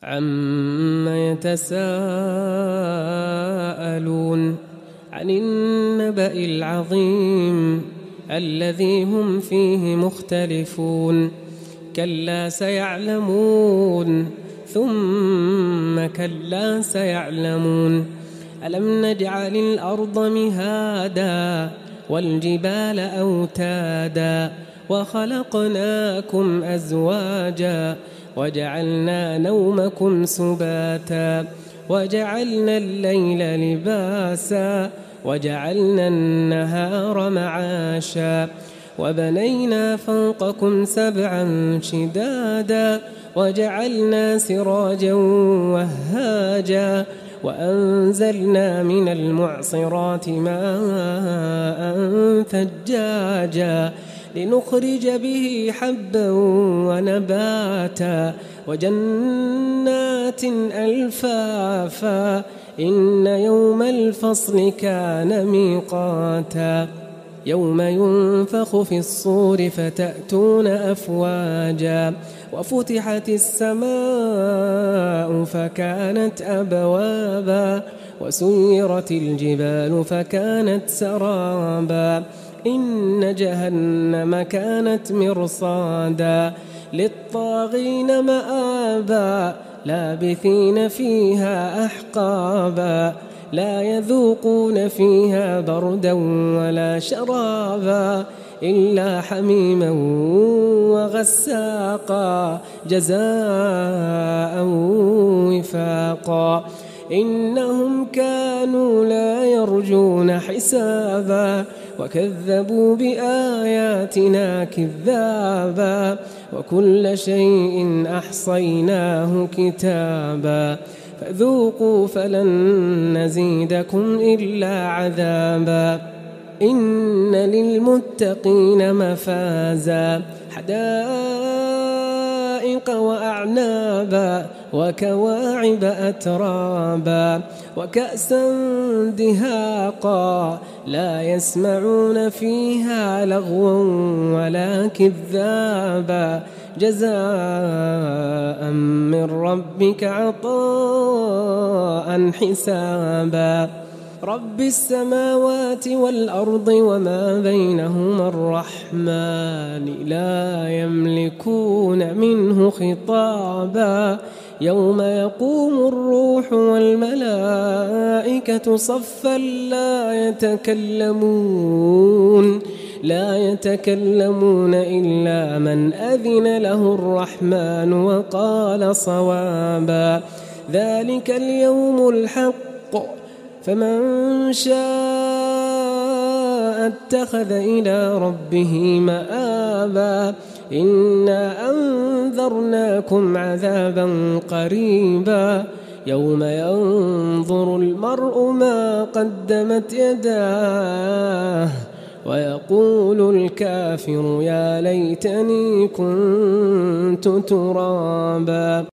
عَمَّ يَتَسَاءَلُونَ عَنِ النَّبَإِ الْعَظِيمِ الَّذِي هُمْ فِيهِ مُخْتَلِفُونَ كَلَّا سَيَعْلَمُونَ ثُمَّ كَلَّا سَيَعْلَمُونَ أَلَمْ نَجْعَلِ الْأَرْضَ مِهَادًا وَالْجِبَالَ أَوْتَادًا وَخَلَقْنَاكُمْ أَزْوَاجًا وَجَعَلْنَا نَوْمَكُمْ سُبَاتًا وَجَعَلْنَا اللَّيْلَ لِبَاسًا وَجَعَلْنَا النَّهَارَ مَعَاشًا وَبَنَيْنَا فَوْقَكُمْ سَبْعًا شِدَادًا وَجَعَلْنَا سِرَاجًا وَهَّاجًا وَأَنزَلْنَا مِنَ الْمُعْصِرَاتِ مَاءً ثَجَّاجًا لِنُخْرِجَ بِهِ حَبًّا وَنَبَاتًا وَجَنَّاتٍ أَلْفَافًا إِنَّ يَوْمَ الْفَصْلِ كَانَ مِيقَاتًا يَوْمَ يُنفَخُ فِي الصُّورِ فَتَأْتُونَ أَفْوَاجًا وَفُتِحَتِ السَّمَاءُ فَكَانَتْ أَبْوَابًا وَسُيِّرَتِ الْجِبَالُ فَكَانَتْ سَرَابًا إِنَّ جَهَنَّمَ كَانَتْ مِرْصَادًا لِلطَّاغِينَ مَآبًا لَابِثِينَ فِيهَا أَحْقَابًا لَا يَذُوقُونَ فِيهَا بَرْدًا وَلَا شَرَابًا إِلَّا حَمِيمًا وَغَسَّاقًا جَزَاءً وِفَاقًا إِنَّهُمْ كَانُوا لَا يَرْجُونَ حِسَابًا وَكَذَّبُوا بِآيَاتِنَا كِذَّابًا وَكُلَّ شَيْءٍ أَحْصَيْنَاهُ كِتَابًا فَذُوقُوا فَلَن نَّزِيدَكُمْ إِلَّا عَذَابًا إِنَّ لِلْمُتَّقِينَ مَفَازًا حَدَائِقَ وَأَعْنَابًا وَكَوَاعِبَ أَتْرَابًا وَكَأْسًا دِهَاقًا لَا يَسْمَعُونَ فِيهَا لَغْوًا وَلَا كِذَّابًا جَزَاءً مِّن رَّبِّكَ عَطَاءً حِسَابًا رَبِّ السَّمَاوَاتِ وَالْأَرْضِ وَمَا بَيْنَهُمَا الرَّحْمَنِ لَا يَمْلِكُونَ مِنْهُ خِطَابًا يَوْمَ يَقُومُ الرُّوحُ وَالْمَلَائِكَةُ صَفًّا لا يتكلمون إلا من أذن له الرحمن وقال صوابا ذلك اليوم الحق فمن شاء اتخذ إلى ربه مآبا إنا أنذرناكم عذابا قريبا يوم ينظر المرء ما قدمت يداه ويقول الكافر يا ليتني كنت ترابا